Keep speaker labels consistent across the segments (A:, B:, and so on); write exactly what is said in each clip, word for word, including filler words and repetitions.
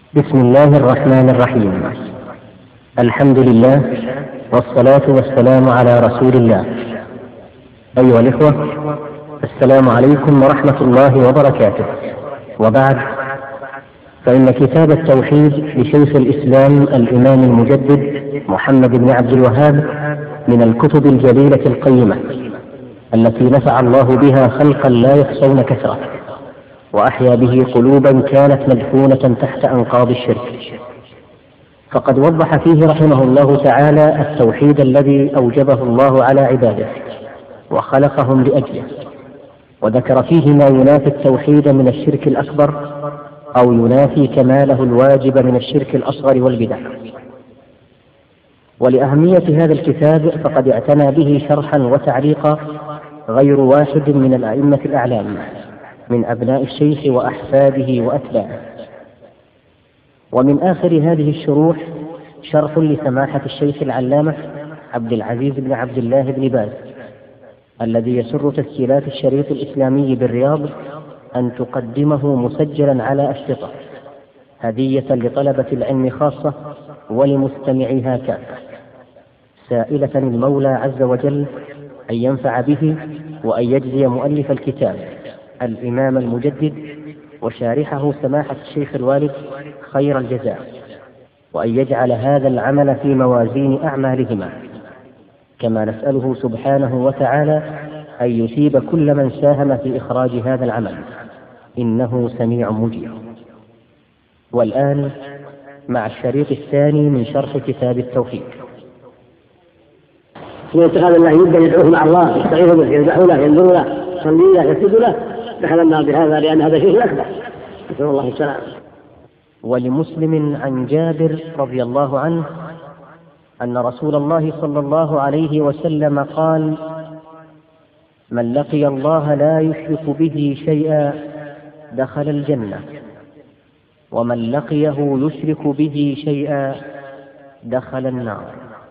A: بسم الله الرحمن الرحيم. الحمد لله والصلاة والسلام على رسول الله. أيها الإخوة، السلام عليكم ورحمة الله وبركاته. وبعد، فإن كتاب التوحيد لشيخ الإسلام الإمام المجدد محمد بن عبد الوهاب من الكتب الجليلة القيمة التي نفع الله بها خلقا لا يحصون كثرة، وأحيا به قلوبا كانت مدفونة تحت أنقاض الشرك. فقد وضح فيه رحمه الله تعالى التوحيد الذي أوجبه الله على عباده وخلقهم لأجله، وذكر فيه ما ينافي التوحيد من الشرك الأكبر أو ينافي كماله الواجب من الشرك الأصغر والبدع. ولأهمية هذا الكتاب فقد اعتنى به شرحا وتعليقا غير واحد من الأئمة الأعلام من أبناء الشيخ وأحفاده وأتباعه. ومن آخر هذه الشروح شرح لسماحة الشيخ العلامة عبد العزيز بن عبد الله بن باز، الذي يسر تسجيلات الشريط الإسلامي بالرياض أن تقدمه مسجلا على أشرطة هدية لطلبة العلم خاصة ولمستمعيها كافة، سائلة المولى عز وجل أن ينفع به وأن يجزي مؤلف الكتاب الإمام المجدد وشارحه سماحة الشيخ الوالد خير الجزاء، وأن يجعل هذا العمل في موازين أعمالهما، كما نسأله سبحانه وتعالى أن يثيب كل من ساهم في إخراج هذا العمل، إنه سميع مجيب. والآن مع الشريط الثاني من شرح كتاب التوحيد.
B: من اتخاذ الله يدا يدعوه مع الله، يستغيث به، يذبح له، ينذر له، يصلي له، يسجد له، دخل النار بهذا، لأن هذا شيء أكبر، نسأل الله السلامة.
A: ولمسلم عن جابر رضي الله عنه أن رسول الله صلى الله عليه وسلم قال: من لقي الله لا يشرك به شيئا دخل الجنة، ومن لقيه يشرك به شيئا دخل النار.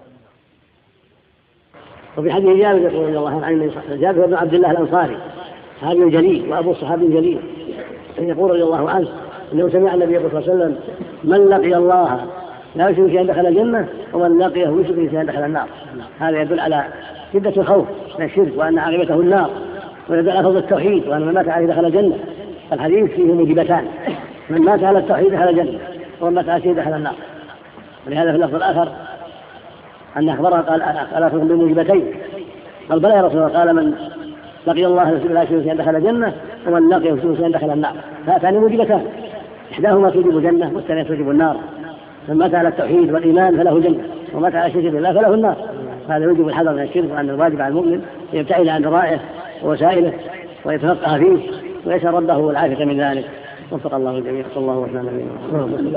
B: وفي حديث جابر يقول رضي الله عنه، جابر بن عبد الله الأنصاري صحابي جليل وأبو صحابي جليل، يقول رضي الله عنه أنه سمع النبي صلى الله عليه وسلم: من لقي الله لا يشرك شيئا دخل الجنة، ومن لقيه يشرك شيئا دخل النار. هذا يدل على شدة الخوف من الشرك وأن عاقبته النار، ويدل على فضل التوحيد وأن من مات عليه دخل الجنة. الحديث فيه موجبتان: من مات على التوحيد دخل الجنة، ومن مات على شيء دخل النار. ولهذا في اللفظ الآخر أن أخبره قال: أخبركم بموجبتين. قال: بلى يا رسول الله. قال: من لقي الله لا يشرك شيئا دخل الجنة، ومن لقيه يشرك شيئا دخل النار. هاتان موجبتان، إحداهما توجب الجنة والثانية توجب النار. من مات على التوحيد والإيمان فله الجنة، ومن مات على شرك بالله فله النار. هذا يوجب الحذر من الشرك، وأن الواجب على المؤمن يبتعد عن ذرائعه ووسائله ويتفقه فيه ويسأل ربه العافية من ذلك. وفق الله الجميع. صلى الله وسلم على نبينا محمد.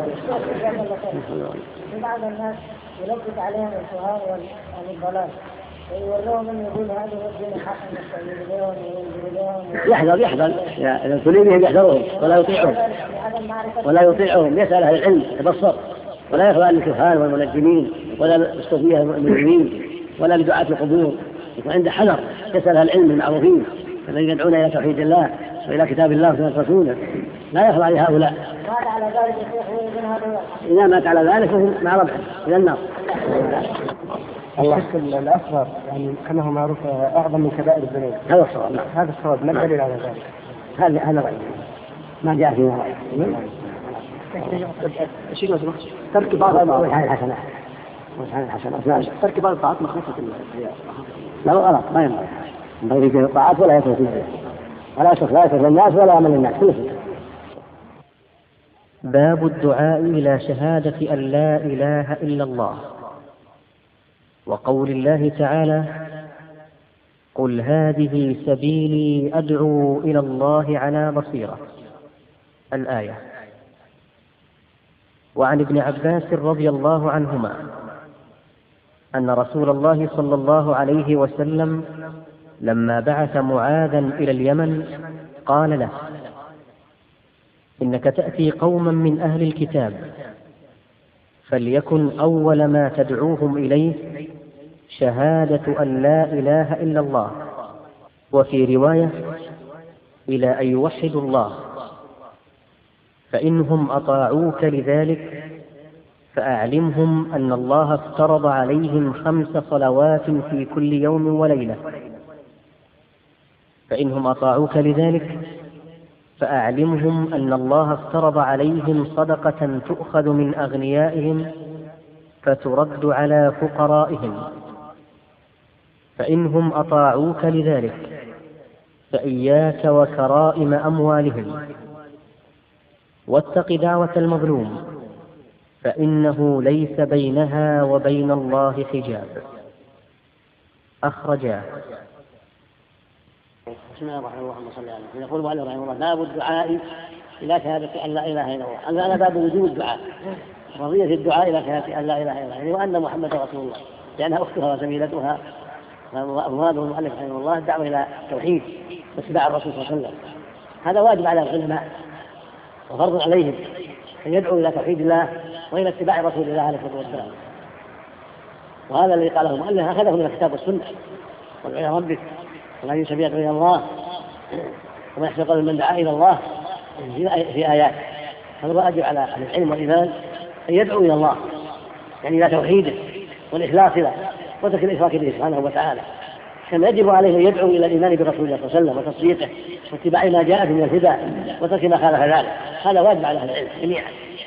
C: بعض الناس يلبس عليهم الشهار والضلال، ويقولون من يقول هذا هو الدين الحق، نستعين بهم وينزل بهم.
B: يحذر يحذر إذا ابتلي بهم يحذرهم ولا يطيعهم ولا يطيعهم يسأل أهل العلم يتبصر، ولا يخضع للكهان والمنجمين ولا للصوفية المجرمين ولا لدعاة القبور، يكون عنده حذر، يسأل أهل العلم المعروفين الذين يدعون إلى توحيد الله وإلى كتاب الله وسنة رسوله، لا يخضع لهؤلاء.
C: مات على ذلك يخرج من هؤلاء.
B: إذا مات على ذلك فهم مع ربعه إلى النار.
D: الشرك الأصغر يعني كما هو معروف أعظم من كبائر الذنوب.
B: هذا الصواب.
D: هذا الصواب. ما الدليل على ذلك؟
B: هذا هذا رأي ما جاء فيه رأي.
D: شيء لو سمحت، ترك بعض
B: الحسنات الحسنات الحسنات
D: ترك بعض الطاعات مخافة
B: لا غلط، ما ينبغي ينبغي في الطاعات ولا يترك فيها، ولا يترك لا يترك الناس ولا يعمل الناس كله.
A: باب الدعاء إلى شهادة أن لا إله إلا الله، وقول الله تعالى: قل هذه سبيلي أدعو إلى الله على بصيرة، الآية. وعن ابن عباس رضي الله عنهما أن رسول الله صلى الله عليه وسلم لما بعث معاذا إلى اليمن قال له: إنك تأتي قوما من أهل الكتاب، فليكن أول ما تدعوهم إليه شهادة أن لا إله إلا الله، وفي رواية إلى أن يوحدوا الله، فإنهم أطاعوك لذلك فأعلمهم أن الله افترض عليهم خمس صلوات في كل يوم وليلة فإنهم أطاعوك لذلك فأعلمهم أن الله افترض عليهم صدقة تؤخذ من أغنيائهم فترد على فقرائهم فإنهم أطاعوك لذلك فإياك وكرائم أموالهم واتق دعوة المظلوم فإنه ليس بينها وبين الله حجاب. أخرجاه.
B: بسم الله الرحمن الرحيم. اللهم صل على محمد. يقول وعلى رحمه الله باب الدعاء إلى شهادة أن لا إله إلا الله. أنا باب وجوب الدعاء رضية الدعاء إلى شهادة أن لا إله إلا الله يعني وأن محمد رسول الله لأنها أختها وزميلتها. فمراد المؤلف رحمه الله الدعوة إلى التوحيد واتباع الرسول صلى الله عليه وسلم. هذا واجب على العلماء وفرض عليهم أن يدعوا إلى توحيد الله وإلى اتباع رسول الله عليه الصلاة والسلام. وهذا الذي قاله المؤلف أخذه من الكتاب والسنة وادع إلى ربك ولا ينسى يدعو إلى الله وما يحسن قول من دعا إلى الله في آيات. هذا واجب على أهل العلم والإيمان أن يدعوا إلى الله يعني إلى توحيده والإخلاص له وترك الإشراك به سبحانه وتعالى. كما يجب عليه أن يدعو إلى الإيمان برسول الله صلى الله عليه وسلم وتصديقه واتباع ما جاء من الهدى وترك ما خالف ذلك. هذا واجب على أهل العلم جميعا.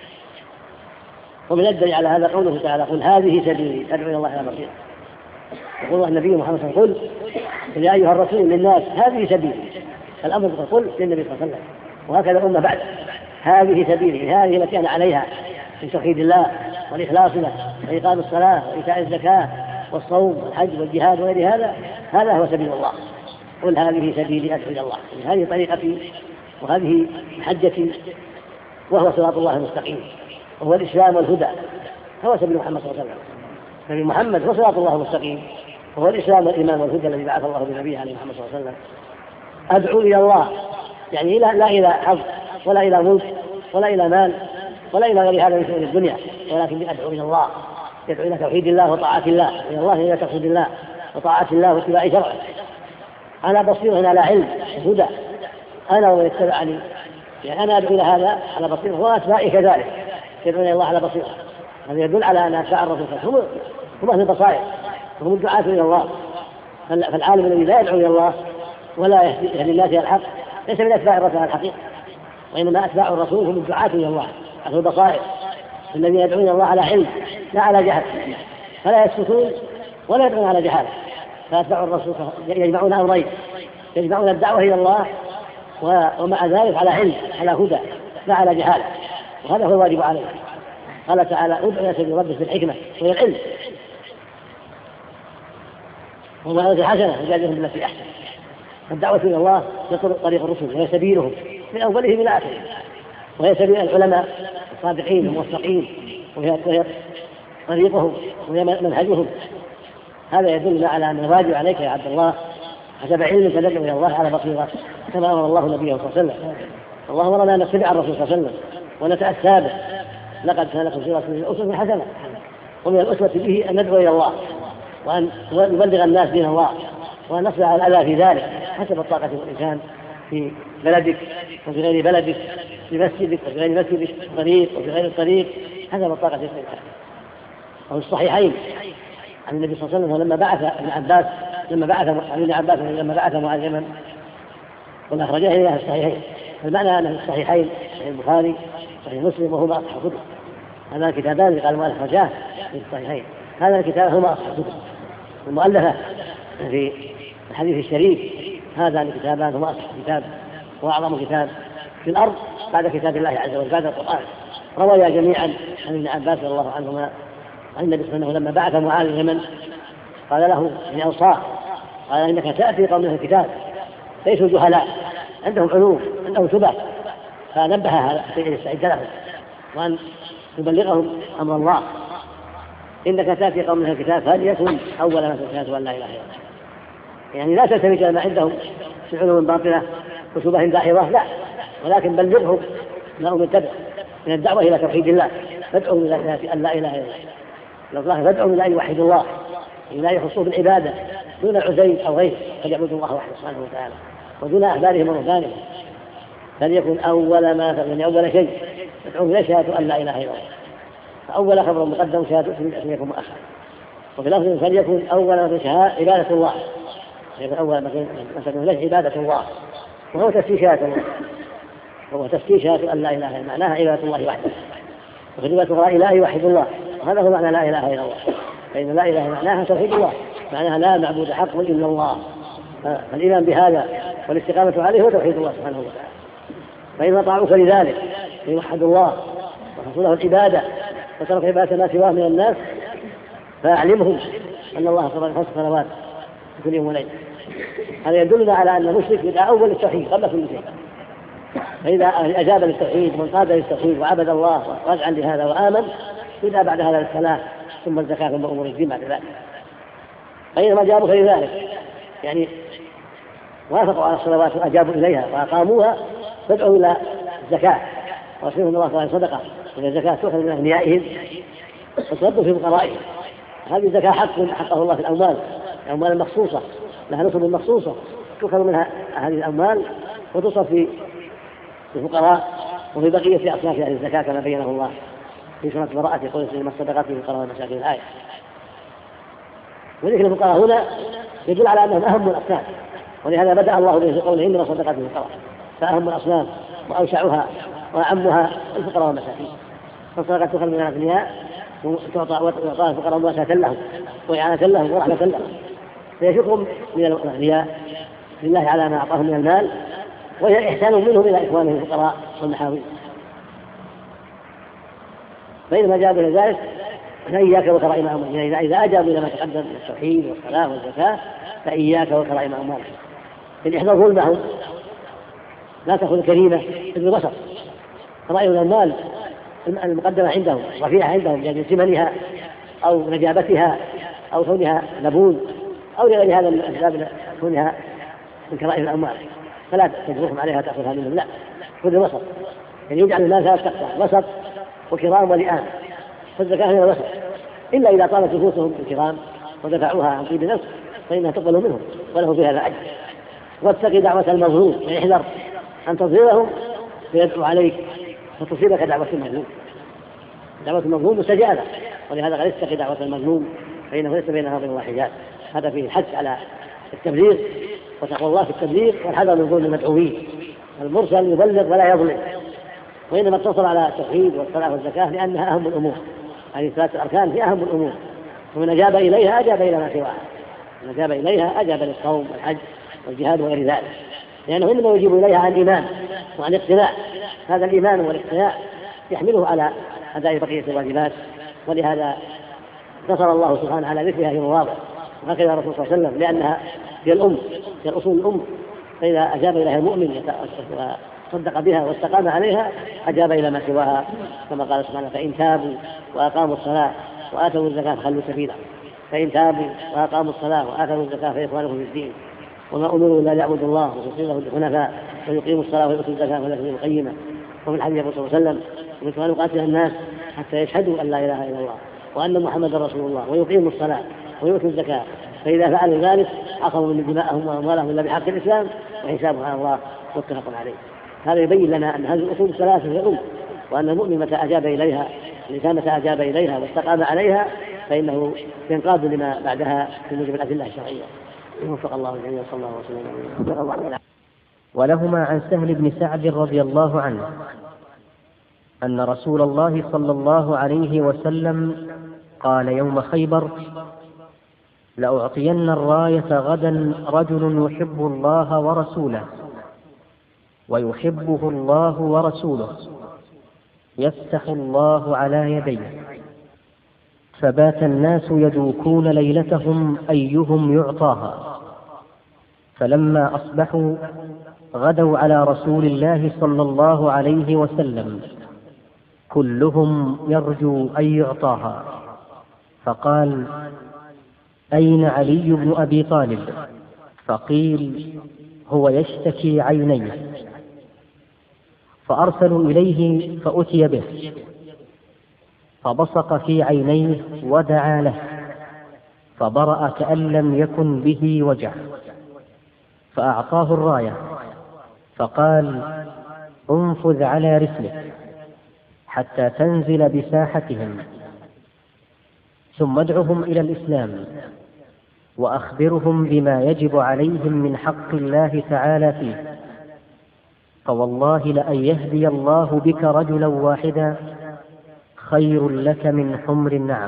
B: ومن الدليل على هذا قوله تعالى قل هذه سبيلي أدعو إلى الله على بصيرة. يقول النبي محمد صلى الله عليه وسلم قل يا أيها الرسول للناس هذه سبيلي. الأمر قل للنبي صلى الله عليه وسلم وهكذا الأمة بعد هذه سبيلي هذه التي أنا عليها في توحيد الله والإخلاص له وإقام الصلاة وإيتاء الزكاة والصوم والحج والجهاد وغير هذا. هذا هو سبيل الله. قل هذه سبيلي أدعو إلى الله يعني هذه طريقتي وهذه حجتي وهو صراط الله المستقيم وهو الإسلام والهدى. هو سبيل محمد صلى الله عليه وسلم. نبي محمد هو صراط الله المستقيم وهو الإسلام والإيمان والهدى الذي بعث الله بنبيه عليه محمد صلى الله عليه وسلم. أدعو إلى الله يعني لا, لا إلى حظ ولا إلى ملك ولا إلى مال ولا إلى غير هذا من شؤون الدنيا ولكن أدعو إلى الله يدعو إلى توحيد الله وطاعة الله إلى الله إلى توحيد الله وطاعة الله واتباع شرعه. أنا بصير على علم هدى أنا ومن اتبعني يعني أنا أدعو إلى هذا على بصيرة وأتباعي كذلك يدعون إلى الله على بصيرة. هذا يدل على أن أتباع الرسول هم هم أهل البصائر هم الدعاة إلى الله. فالعالم الذي لا يدعو إلى الله ولا يهدي الناس إلى الحق ليس من أتباع الرسول على الحقيقة وإنما أتباع الرسول هم الدعاة إلى الله أهل البصائر الذين يدعون إلى الله على علم لا على جهل فلا يسكتون ولا يدعون على جهالة. فأتباع الرسول يجمعون أمرين يجمعون الدعوة إلى الله ومع ذلك على علم على هدى لا على جهالة وهذا هو الواجب عليه. قال تعالى ادع إلى سبيل ربك بالحكمة وهي العلم وموعظة حسنة وجادلهم بالتي أحسن. الدعوة إلى الله يطرق طريق الرسل وهي سبيلهم من أولهم إلى آخرهم وهي سبيل العلماء الصادقين الموفقين وهي طريقهم وهي منهجهم. هذا يدل على أن الواجب عليك يا عبد الله حسب علمك تدعو إلى الله على بصيرة كما أمر الله نبيه صلى الله عليه وسلم. الله أمرنا أن نتبع الرسول صلى الله عليه وسلم ونتأسى به. لقد كان لكم في رسول الله أسوة حسنة ومن الأسوة به أن ندعو إلى الله وأن نبلغ الناس دين الله وأن نصنع الأذى في ذلك حسب الطاقة والإمكان في بلدك وفي غير بلدك في مسجدك وفي غير مسجدك في الطريق وفي غير الطريق حسب الطاقة والإمكان. وفي الصحيحين عن النبي صلى الله عليه وسلم لما بعث ابن عباس لما بعث عن ابن عباس لما بعث معاذ اليمن والأخرجاه إلى الصحيحين. المعنى أن الصحيحين صحيح البخاري صحيح مسلم وهما أصحاب كتب. هذا الكتابان اللي قال المؤلف رجاه في الصحيحين. هذا الكتاب هما أصحاب كتب المؤلفة في الحديث الشريف. هذا الكتابان هما أصحاب كتاب وأعظم كتاب في الأرض بعد كتاب الله عز وجل بعد القرآن. رويا جميعا عن ابن عباس رضي الله عنهما عن النبي صلى الله عليه وسلم لما بعث معاذ اليمن قال له في أوصاه قال إنك تأتي قوم من الكتاب ليسوا جهلاء عندهم علوم عندهم شبه فنبه هذا يستعد لهم وأن يبلغهم أمر الله. إنك تأتي قوم من الكتاب فليكن أول ما تشهد أن لا إله إلا الله يعني لا تلتفت ما عندهم في علوم باطلة وشبه داحضة لا ولكن بلغهم ما هم يتبع من الدعوة إلى توحيد الله. فادعوا إلى أن لا إله إلا الله الله فادعوا إلى أن يوحدوا الله إلى أن يخصوه بالعبادة دون عزيز أو غيره فليعبدوا الله وحده سبحانه وتعالى ودون أحبارهم ورهبانهم. فليكن أول ما يعني أول شيء يدعون إلى شهادة أن لا إله إلا الله. فأول خبر مقدم شهادة أن يكون مؤخر. وفي لفظ فليكن أول شهادة عبادة الله، يعني أول مثلا له عبادة الله، وهو تفسير شهادة الله، هو تفسير شهادة أن لا إله إلا الله، معناها عبادة الله وحده. وفي رواية أخرى لا يوحد الله، وهذا هو معنى لا إله إلا الله، فإن لا إله معناها توحيد الله، معناها لا معبود حق إلا الله. فالإيمان بهذا والاستقامة عليه هو توحيد الله سبحانه وتعالى. فإن أطاعوك لذلك يوحد الله ورسوله العبادة وترك عبادة ما سواه من الناس، فأعلمهم أن الله فرض خمس صلوات في كل يوم وليلة. هذا يدلنا على أن المشرك يدعى أول التوحيد قبل كل شيء. فإذا أجاب للتوحيد وانقاد للتوحيد وعبد الله ورجعا لهذا وآمن، يدعى بعد هذا الصلاة ثم الزكاة ثم أمور الدين بعد ذلك. فإنما جابوا لذلك يعني وافقوا على الصلوات وأجابوا إليها وأقاموها، فادعوا إلى الزكاة ورسولهم الله صلى الله عليه وسلم صدقة، إلى الزكاة تؤخذ من أغنيائهم وتردوا في فقرائهم. هذه الزكاة حق حقه الله في الأموال، الأموال المخصوصة لها نصب مخصوصة تؤخذ منها هذه الأموال وتصرف في الفقراء وفي بقية أصناف أهل الزكاة كما بينه الله في سورة البراءة يقول إنما الصدقات للفقراء والمساكين الآية. وذكر الفقراء هنا يدل على أنهم أهم الأصناف، ولهذا بدأ الله به في قوله إنما الصدقات للفقراء، فأهم الأصناف وأوسعها وأعمها الفقراء والمساكين. فالصدقات تؤخذ من الأغنياء وتعطى الفقراء مواساة لهم وإعانة لهم ورحمة لهم، فيشكرهم من الأغنياء لله على ما أعطاهم من المال، وهي إحسان منهم إلى إخوانهم الفقراء والمحاوين. فإنما جاءوا إلى ذلك فإياك وكرائم أموالهم، يعني إذا أجابوا إلى ما تقدم من التوحيد والصلاة والزكاة فإياك وكرائم أموالهم. إن إحدى ظلمهم لا تأخذ كريمة ابن بصر، كرائم الأموال المقدمة عندهم رفيعة عندهم يعني ثمنها أو نجابتها أو كونها لبون أو لغير هذا من الأسباب كونها من كرائم الأموال، فلا تجرهم عليها تأخذها منهم، لا خذ الوسط. يعني يجعل الناس ثلاث أقسام: وسط وكرام ولئام. فالزكاة هي الوسط، إلا إذا طالت نفوسهم الكرام ودفعوها عن طيب نفس فإنها تقبل منهم وله في هذا أجر. واتق دعوة المظلوم، يعني احذر أن تظلمهم فيدعو عليك فتصيبك دعوة المظلوم. دعوة المظلوم مستجابة، ولهذا قال اتق دعوة المظلوم فإنه ليس بينها وبين الله حجاب. هذا فيه الحث على التبليغ وتقوى الله في التبليغ والحذر من ظلم المدعوين. المرسل يبلغ ولا يظلم، وإنما اقتصر على التوحيد والصلاة والزكاة لأنها أهم الأمور، هذه ثلاث الأركان هي أهم الأمور، ومن أجاب إليها أجاب إلى ما سواها، من أجاب إليها أجاب للصوم والحج والجهاد وغير ذلك، لأنه إنما يجيب إليها عن الإيمان وعن الاقتناع. هذا الإيمان والاقتناع يحمله على أداء بقية الواجبات، ولهذا اقتصر الله سبحانه على ذكرها في مواضع، وهكذا الرسول صلى الله عليه وسلم لأنها هي الأم، هي الأصول الأم. فإذا أجاب إليها المؤمن وصدق بها واستقام عليها أجاب إلى ما سواها، كما قال سبحانه: فإن تابوا وأقاموا الصلاة وآتوا الزكاة فخلوا سبيلا. فإن تابوا وأقاموا الصلاة وآتوا الزكاة فإخوانهم في الدين، وما أمروا إلا ليعبدوا الله ويخلصوا له الحنفاء ويقيموا الصلاة ويؤتوا الزكاة ولا تزيد القيمة. ومن الحديث يقول صلى الله عليه وسلم: أمرت أن أقاتل الناس حتى يشهدوا أن لا إله إلا الله وأن محمدا رسول الله ويقيموا الصلاة ويؤتوا الزكاة، فإذا فعلوا ذلك عصموا من دماءهم وأموالهم إلا بحق الإسلام وحسابهم على الله، متفق عليه. هذا يبين لنا أن هذه الأصول الثلاثة هي الأم، وأن المؤمن متى أجاب إليها الإنسان متى أجاب إليها واستقام عليها فإنه ينقاد لما بعدها في موجب الأدلة الشرعية. وفق الله الجميع، صلى الله وسلم.
A: ولهما عن سهل بن سعد رضي الله عنه أن رسول الله صلى الله عليه وسلم قال يوم خيبر: لأعطين الراية غدا رجل يحب الله ورسوله ويحبه الله ورسوله، يفتح الله على يديه. فبات الناس يدوكون ليلتهم أيهم يعطاها، فلما أصبحوا غدوا على رسول الله صلى الله عليه وسلم كلهم يرجو أن يعطاها، فقال: أين علي بن أبي طالب؟ فقيل: هو يشتكي عينيه. فأرسلوا إليه فأتي به، فبصق في عينيه ودعا له، فبرأ كأن لم يكن به وجع، فأعطاه الراية، فقال: انفذ على رسلك. حتى تنزل بساحتهم، ثم ادعهم إلى الإسلام وأخبرهم بما يجب عليهم من حق الله تعالى فيه، فوالله لأن يهدي الله بك رجلا واحدا خير لك من حمر النعم،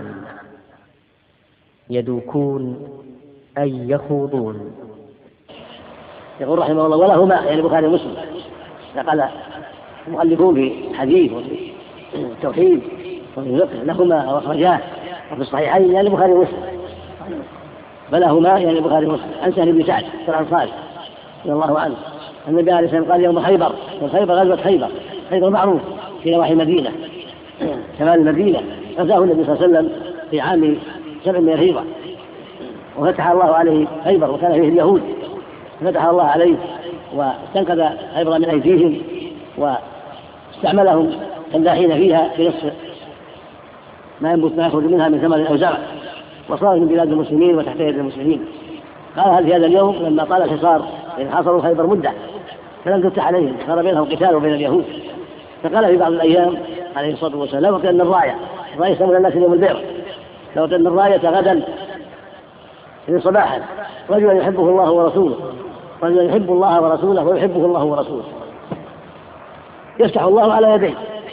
A: يدوكون أي يخوضون.
B: يقول رحمه الله: ولهما يعني البخاري ومسلم نقل المؤلفون في الحديث وفي التوحيد وفي الفقه لهما واخرجاه وفي الصحيحين يعني البخاري ومسلم، فلهما يعني البخاري ومسلم عن سهل بن سعد الأنصاري رضي الله عنه أن النبي عليه الصلاة والسلام قال يوم خيبر، يوم خيبر غزوة خيبر، خيبر معروف في نواحي المدينة شمال المدينة، غزاه النبي صلى الله عليه وسلم في عام سبع من الهجرة، وفتح الله عليه خيبر وكان فيه اليهود، فتح الله عليه واستنقذ خيبر من أيديهم واستعملهم فلاحين فيها بنصف ما ينبت ما يخرج منها من ثمر أو زرع، وصار من بلاد المسلمين وتحت يد المسلمين. قال هل في هذا اليوم لما طال الحصار إن حصروا خيبر مدة فلم تفتح عليهم، صار بينهم قتال وبين اليهود، فقال في بعض الأيام عليه الصلاة والسلام: لو كان الراية الراية يسمون الناس يوم البيع، لو كان الراية غدا من صباحا رجلا يحبه الله ورسوله، رجلا يحب الله ورسوله ويحبه الله ورسوله، يفتح الله على يديه،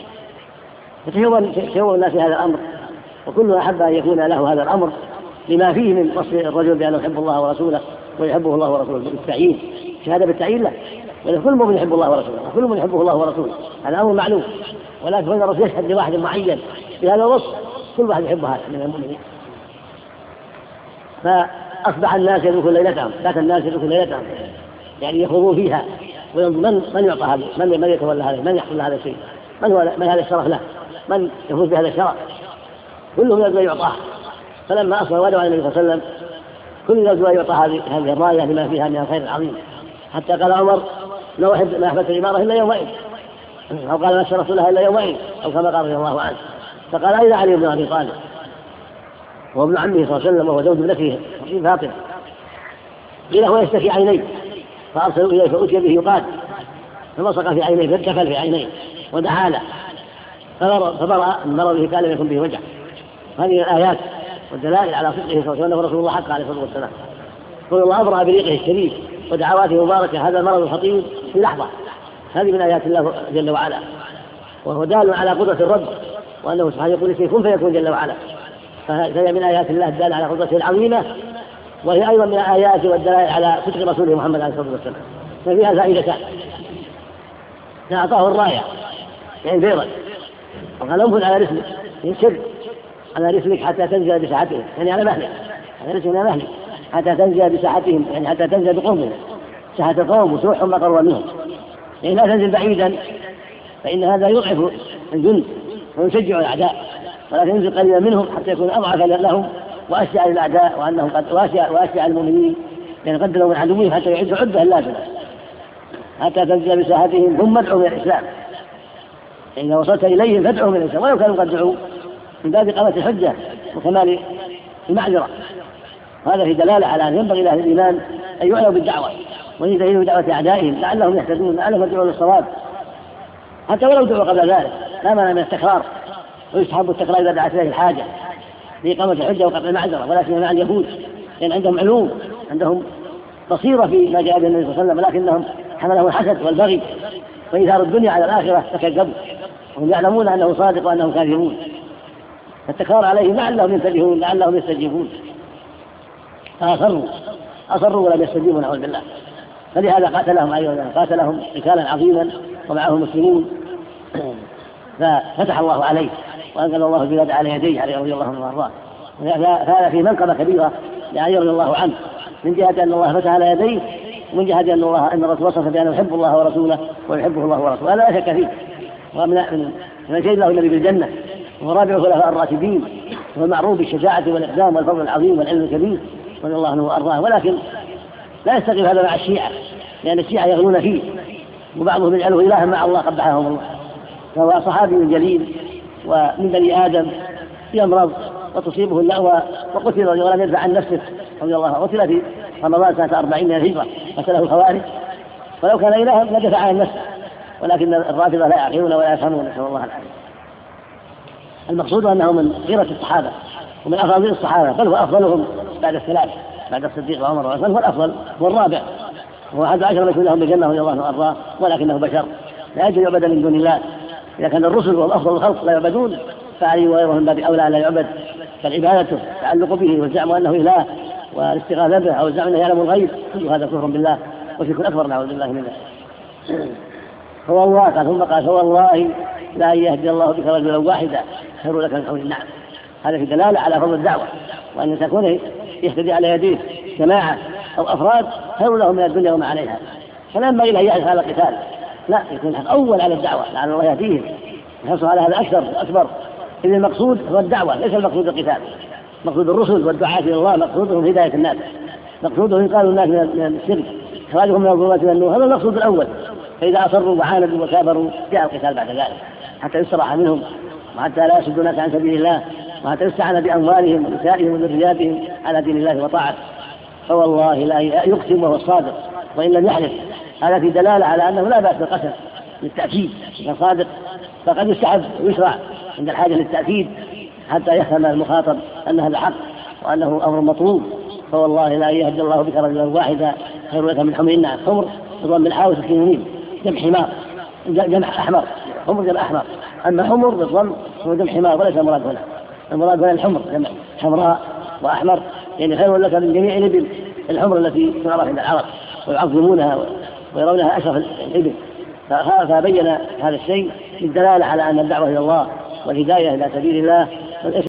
B: فتشوه الناس هذا الأمر، وكل أحب أن يكون له هذا الأمر لما فيه من وصف الرجل بأنه يحب الله ورسوله ويحبه الله ورسوله بالتعيين، شهادة بالتعيين له، ولكن كل مؤمن يحب الله ورسوله وكل من يحبه الله ورسوله، هذا أمر معلوم، ولكن فإن الرسول يشهد لواحد معين بهذا الوصف كل واحد يحب هذا من المؤمنين. فأصبح الناس يدركون ليلتهم، ذات الناس يدركون ليلتهم يعني يخوضون فيها وينظر من من يعطى هذا، من من يتولى هذا، من يحصل هذا الشيء، من هو من هذا الشرف له، من يفوز بهذا الشرف، كلهم يرجو يعطاه. فلما أصبح ولوا على النبي صلى الله عليه وسلم كل يرجو يعطى هذه الراية لما فيها من الخير العظيم، حتى قال عمر: لو أحب ما أحببت الإمارة إلا يومئذ، أو قال: ما شرفت لها إلا يومئذ، أو كما قال رضي الله عنه. فقال: أين علي بن أبي طالب وهو ابن عمه صلى الله عليه وسلم وهو زوج ابنته فاطمة؟ قيل: هو يشتكي عينيه، فأرسلوا إليه فأتي به يقال، فبصق في عينيه فارتفل في عينيه ودعا له فبرأ من مرضه كان لم يكن به وجع. هذه الآيات والدلائل على صدقه صلى الله عليه وسلم ورسول الله حق عليه الصلاة والسلام. قل الله أبرأ بريقه الشريف ودعواته المباركة هذا المرض الخطير في لحظة. هذه من آيات الله جل وعلا، وهو دال على قدرة الرب، وأنه سبحانه يقول شيء كن فيكون جل وعلا، فهي من آيات الله الدالة على قدرته العظيمة، وهي أيضا من الآيات والدلائل على صدق رسوله محمد عليه الصلاة والسلام. ففيها فائدتان: أعطاه الراية يعني بيضا، وقال: انفذ على رسلك ينشر على رسلك حتى تنزل بساحتهم، يعني على مهلك، على رسلك على مهلك حتى تنزل بساحتهم، يعني حتى تنزل بقومهم، ساحة القوم وسوحهم ما قروا منهم، يعني لا تنزل بعيدا فإن هذا يضعف الجند ويشجع الأعداء، ولكن ينزل قليلا منهم حتى يكون أضعف لهم وأشجع للأعداء، وأنهم قد وأشجع المؤمنين يعني قد لهم من عدوهم حتى يعدوا عدة اللازمة حتى تنزل بساحتهم، ثم ادعوا من الإسلام. إذا وصلت إليهم فادعوا من الإسلام، ولو كانوا قد دعوا من باب إقامة الحجة وكمال المعذرة. هذا في دلالة على أن ينبغي لأهل الإيمان أن يعنوا بالدعوة ويزينوا بدعوة أعدائهم لعلهم يهتدون، لعلهم يدعون للصواب، حتى ولو دعوا قبل ذلك لا مانع من التكرار، ويستحب التكرار إذا دعت إليه الحاجة لإقامة الحجة وقطع المعذرة. ولكن مع اليهود لأن يعني عندهم علوم، عندهم بصيرة في ما جاء به النبي صلى الله عليه وسلم، لكنهم حملهم الحسد والبغي وإيثار الدنيا على الآخرة فكذبوا، وهم يعلمون أنه صادق وأنهم كاذبون، فالتكرار عليهم لعلهم ينتبهون لعلهم يستجيبون، فأصروا أصروا ولم يستجيبوا نعوذ بالله. فلهذا قاتلهم أيضا، قاتلهم قتالا عظيما ومعهم مسلمون، ففتح الله عليه وأنزل الله البلاد على يديه عليه رضي الله عنه وارضاه. فهذا في منقبة كبيرة لعلي رضي الله عنه، من جهة أن الله فتح على يديه، ومن جهة أن الله أن الرسول وصف بأنه يحب الله ورسوله ويحبه الله ورسوله، هذا لا شك فيه، ومن من شهد له النبي بالجنة، وهو رابع الخلفاء الراشدين، وهو معروف بالشجاعة والإقدام والفضل العظيم والعلم الكبير رضي الله عنه وأرضاه. ولكن لا يستقيم هذا مع الشيعة، لأن الشيعة يغلون فيه، وبعضهم يجعله إلها مع الله قبحهم الله. فهو صحابي جليل ومن بني آدم يمرض وتصيبه اللأوى وقتل ولم يدفع عن نفسه رضي الله عنه، قتل في رمضان سنة أربعين من الهجرة، قتله الخوارج، ولو كان إلها لدفع عن نفسه، ولكن الرافضة لا يعقلون ولا يفهمون، نسأل الله العافية. المقصود أنه من خيرة الصحابة ومن أفاضل الصحابة، بل هو أفضلهم بعد الثلاث، بعد الصديق وعمر وعثمان هو الأفضل والرابع، هو أحد عشر من يكون لهم بالجنة رضي الله عنه وأرضاه، ولكنه بشر لا يجوز يعبد من دون الله. إذا كان الرسل وهم أفضل الخلق لا يعبدون، فعلي وغيره من باب أولى لا يعبد، بل عبادته التعلق به والزعم أنه إله والاستغاثة به أو الزعم أنه يعلم الغيب، كل هذا كفر بالله وشرك أكبر نعوذ بالله منه. هو الله قال ثم قال فوالله لا يهدي الله بك رجلا واحدا خير لك من حمر النعم. هذا في دلالة على فضل الدعوة، وأن تكون يهتدي على يديه جماعة أو أفراد خير لهم من الدنيا وما عليها. فلا ينبغي له أن يعرف هذا القتال، لا، يكون أول على الدعوة لعل الله يهديهم يحرصوا على هذا أكثر وأكبر. إذ المقصود هو الدعوة ليس المقصود القتال. مقصود الرسل والدعاة إلى الله مقصودهم هداية الناس، مقصودهم إنقاذ الناس من الشرك، إخراجهم من الظلمات إلى النور، هذا المقصود الأول. فإذا أصروا وعاندوا وكابروا جاء القتال بعد ذلك حتى يستراح منهم، وحتى لا يصدوا الناس عن سبيل الله، وحتى يستعان بأموالهم ونسائهم وذرياتهم على دين الله وطاعته. فوالله لا يقسم وهو الصادق وإن لم يحلف. هذا في دلالة على أنه لا بأس بالقسم للتأكيد، إذا صادق فقد يستحب ويشرع عند الحاجة للتأكيد حتى يفهم المخاطب أن هذا حق وأنه أمر مطلوب. فوالله لا يهدي الله بك رجلا واحدا خير لك من حمر النعم. حمر يضم بالحاء والسين جمع حمار، جمع أحمر، حمر جمع أحمر. أما حمر بالضم هو جمع حمار وليس المراد هنا، المراد هنا الحمر جمع حمراء وأحمر، يعني خير لك من جميع الإبل الحمر التي تعرف عند العرب ويعظمونها ويرونها أشرف الإبل. فبين هذا الشيء بالدلالة على أن الدعوة إلى الله والهداية إلى سبيل الله